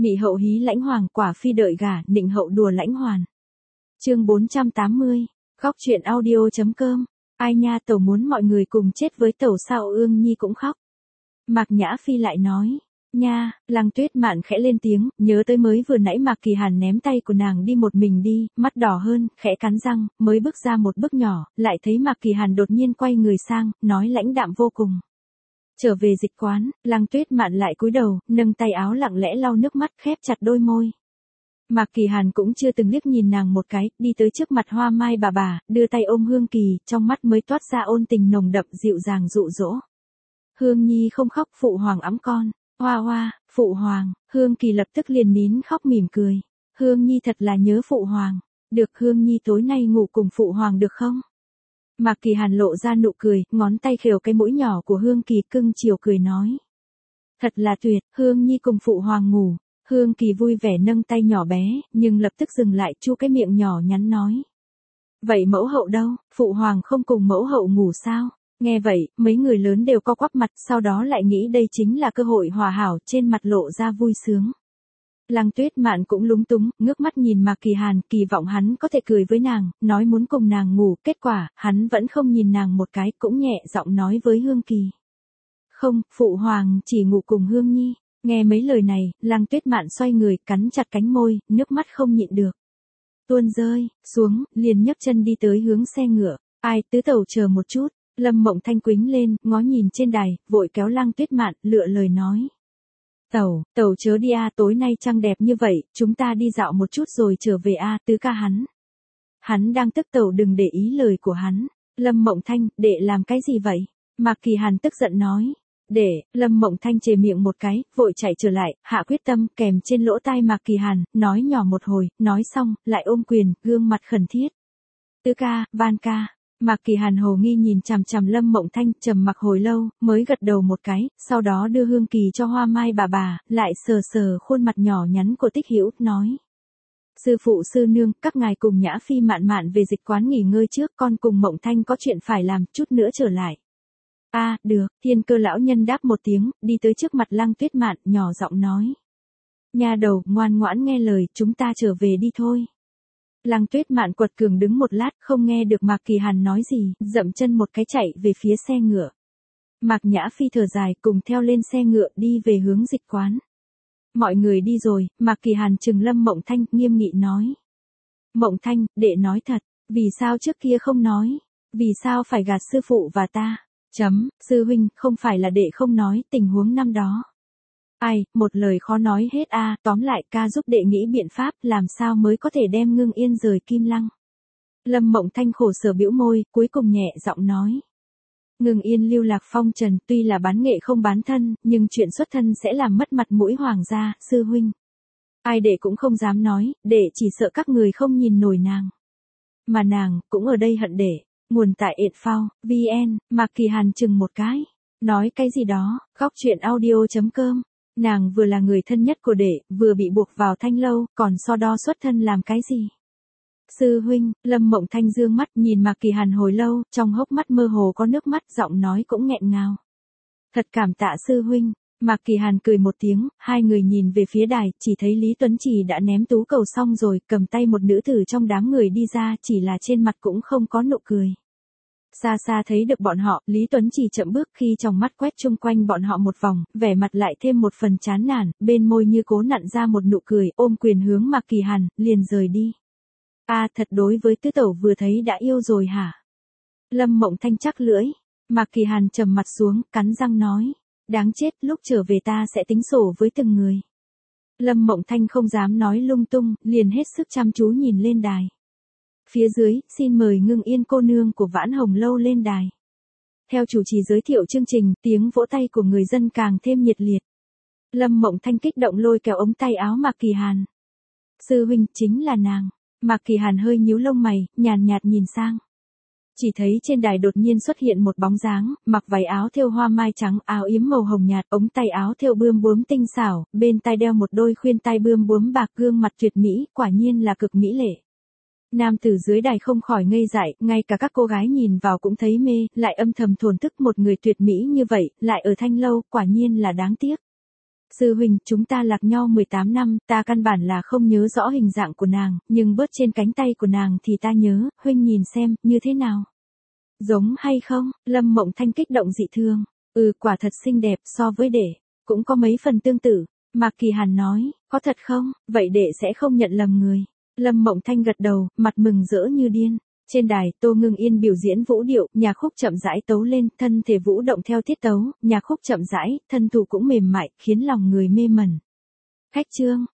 Mị hậu hí lãnh hoàng, quả phi đợi gả, nịnh hậu đùa lãnh hoàn. Chương 480. Khóc chuyện audio.com. Ai nha, tẩu muốn mọi người cùng chết với tẩu sao? Ương Nhi cũng khóc. Mạc Nhã Phi lại nói. Nha, Lăng Tuyết Mạn khẽ lên tiếng, nhớ tới mới vừa nãy Mạc Kỳ Hàn ném tay của nàng đi một mình đi, mắt đỏ hơn, khẽ cắn răng, mới bước ra một bước nhỏ, lại thấy Mạc Kỳ Hàn đột nhiên quay người sang, nói lãnh đạm vô cùng. Trở về dịch quán, Lăng Tuyết Mạn lại cúi đầu, nâng tay áo lặng lẽ lau nước mắt, khép chặt đôi môi. Mạc Kỳ Hàn cũng chưa từng liếc nhìn nàng một cái, đi tới trước mặt Hoa Mai bà, đưa tay ôm Hương Kỳ, trong mắt mới toát ra ôn tình nồng đậm dịu dàng dụ dỗ. Hương Nhi không khóc, phụ hoàng ẵm con. Hoa hoa, phụ hoàng. Hương Kỳ lập tức liền nín khóc mỉm cười. Hương Nhi thật là nhớ phụ hoàng. Được, Hương Nhi tối nay ngủ cùng phụ hoàng được không? Mạc Kỳ Hàn lộ ra nụ cười, ngón tay khều cái mũi nhỏ của Hương Kỳ, cưng chiều cười nói. Thật là tuyệt, Hương Nhi cùng phụ hoàng ngủ. Hương Kỳ vui vẻ nâng tay nhỏ bé, nhưng lập tức dừng lại, chu cái miệng nhỏ nhắn nói. Vậy mẫu hậu đâu, phụ hoàng không cùng mẫu hậu ngủ sao? Nghe vậy, mấy người lớn đều co quắp mặt, sau đó lại nghĩ đây chính là cơ hội hòa hảo, trên mặt lộ ra vui sướng. Lăng Tuyết Mạn cũng lúng túng, ngước mắt nhìn Mạc Kỳ Hàn, kỳ vọng hắn có thể cười với nàng, nói muốn cùng nàng ngủ, kết quả, hắn vẫn không nhìn nàng một cái, cũng nhẹ giọng nói với Hương Kỳ. Không, phụ hoàng chỉ ngủ cùng Hương Nhi. Nghe mấy lời này, Lăng Tuyết Mạn xoay người, cắn chặt cánh môi, nước mắt không nhịn được. Tuôn rơi, xuống, liền nhấc chân đi tới hướng xe ngựa. Ai, tứ tẩu chờ một chút. Lâm Mộng Thanh quính lên, ngó nhìn trên đài, vội kéo Lăng Tuyết Mạn, lựa lời nói. Tẩu chớ đi a, tối nay trăng đẹp như vậy, chúng ta đi dạo một chút rồi trở về a, tứ ca hắn. Hắn đang tức, tẩu đừng để ý lời của hắn. Lâm Mộng Thanh, đệ làm cái gì vậy? Mạc Kỳ Hàn tức giận nói. Lâm Mộng Thanh chề miệng một cái, vội chạy trở lại, hạ quyết tâm, kèm trên lỗ tai Mạc Kỳ Hàn, nói nhỏ một hồi, nói xong, lại ôm quyền, gương mặt khẩn thiết. Tứ ca, van ca. Mạc Kỳ Hàn hồ nghi nhìn chằm chằm Lâm Mộng Thanh, trầm mặc hồi lâu, mới gật đầu một cái, sau đó đưa Hương Kỳ cho Hoa Mai bà, lại sờ sờ khuôn mặt nhỏ nhắn của Tích Hữu, nói. Sư phụ sư nương, các ngài cùng Nhã Phi Mạn Mạn về dịch quán nghỉ ngơi trước, con cùng Mộng Thanh có chuyện phải làm, chút nữa trở lại. Được, Thiên Cơ lão nhân đáp một tiếng, đi tới trước mặt Lăng Tuyết Mạn, nhỏ giọng nói. Nha đầu, ngoan ngoãn nghe lời, chúng ta trở về đi thôi. Lăng Tuyết Mạn quật cường đứng một lát, không nghe được Mạc Kỳ Hàn nói gì, dậm chân một cái chạy về phía xe ngựa. Mạc Nhã Phi thở dài, cùng theo lên xe ngựa, đi về hướng dịch quán. Mọi người đi rồi, Mạc Kỳ Hàn trừng Lâm Mộng Thanh, nghiêm nghị nói. Mộng Thanh, đệ nói thật, vì sao trước kia không nói? Vì sao phải gạt sư phụ và ta? Sư huynh, không phải là đệ không nói, tình huống năm đó. Ai, một lời khó nói hết tóm lại ca giúp đệ nghĩ biện pháp, làm sao mới có thể đem Ngưng Yên rời Kim Lăng. Lâm Mộng Thanh khổ sở bĩu môi, cuối cùng nhẹ giọng nói. Ngưng Yên lưu lạc phong trần, tuy là bán nghệ không bán thân, nhưng chuyện xuất thân sẽ làm mất mặt mũi hoàng gia, sư huynh. Ai đệ cũng không dám nói, đệ chỉ sợ các người không nhìn nổi nàng. Mà nàng, cũng ở đây hận đệ. Nguồn tại ệt vn, Mạc Kỳ Hàn chừng một cái. Nói cái gì đó, khóc chuyện audio.com. Nàng vừa là người thân nhất của đệ, vừa bị buộc vào thanh lâu, còn so đo xuất thân làm cái gì? Sư huynh, Lâm Mộng Thanh dương mắt nhìn Mạc Kỳ Hàn hồi lâu, trong hốc mắt mơ hồ có nước mắt, giọng nói cũng nghẹn ngào. Thật cảm tạ sư huynh. Mạc Kỳ Hàn cười một tiếng, hai người nhìn về phía đài, chỉ thấy Lý Tuấn Trì đã ném tú cầu xong rồi, cầm tay một nữ tử trong đám người đi ra, chỉ là trên mặt cũng không có nụ cười. Xa xa thấy được bọn họ, Lý Tuấn Trì chậm bước, khi trong mắt quét chung quanh bọn họ một vòng, vẻ mặt lại thêm một phần chán nản, bên môi như cố nặn ra một nụ cười, ôm quyền hướng Mạc Kỳ Hàn, liền rời đi. Thật đối với tứ tẩu vừa thấy đã yêu rồi hả? Lâm Mộng Thanh chắc lưỡi. Mạc Kỳ Hàn trầm mặt xuống, cắn răng nói. Đáng chết, lúc trở về ta sẽ tính sổ với từng người. Lâm Mộng Thanh không dám nói lung tung, liền hết sức chăm chú nhìn lên đài. Phía dưới, xin mời Ngưng Yên cô nương của Vãn Hồng Lâu lên đài. Theo chủ trì giới thiệu chương trình, tiếng vỗ tay của người dân càng thêm nhiệt liệt. Lâm Mộng Thanh kích động lôi kéo ống tay áo Mạc Kỳ Hàn. Sư huynh, chính là nàng. Mạc Kỳ Hàn hơi nhíu lông mày, nhàn nhạt nhìn sang. Chỉ thấy trên đài đột nhiên xuất hiện một bóng dáng, mặc váy áo thêu hoa mai trắng, áo yếm màu hồng nhạt, ống tay áo thêu bươm bướm tinh xảo, bên tai đeo một đôi khuyên tai bươm bướm bạc, gương mặt tuyệt mỹ, quả nhiên là cực mỹ lệ. Nam tử dưới đài không khỏi ngây dại, ngay cả các cô gái nhìn vào cũng thấy mê, lại âm thầm thổn thức một người tuyệt mỹ như vậy, lại ở thanh lâu, quả nhiên là đáng tiếc. Sư huynh, chúng ta lạc nhau 18 năm, ta căn bản là không nhớ rõ hình dạng của nàng, nhưng bớt trên cánh tay của nàng thì ta nhớ, huynh nhìn xem, như thế nào? Giống hay không? Lâm Mộng Thanh kích động dị thương. Quả thật xinh đẹp, so với đệ, cũng có mấy phần tương tự. Mạc Kỳ Hàn nói, có thật không? Vậy đệ sẽ không nhận lầm người. Lâm Mộng Thanh gật đầu, mặt mừng rỡ như điên. Trên đài, Tô Ngưng Yên biểu diễn vũ điệu, nhạc khúc chậm rãi tấu lên, thân thể vũ động theo tiết tấu, nhạc khúc chậm rãi, thân thủ cũng mềm mại, khiến lòng người mê mẩn. Khách trương,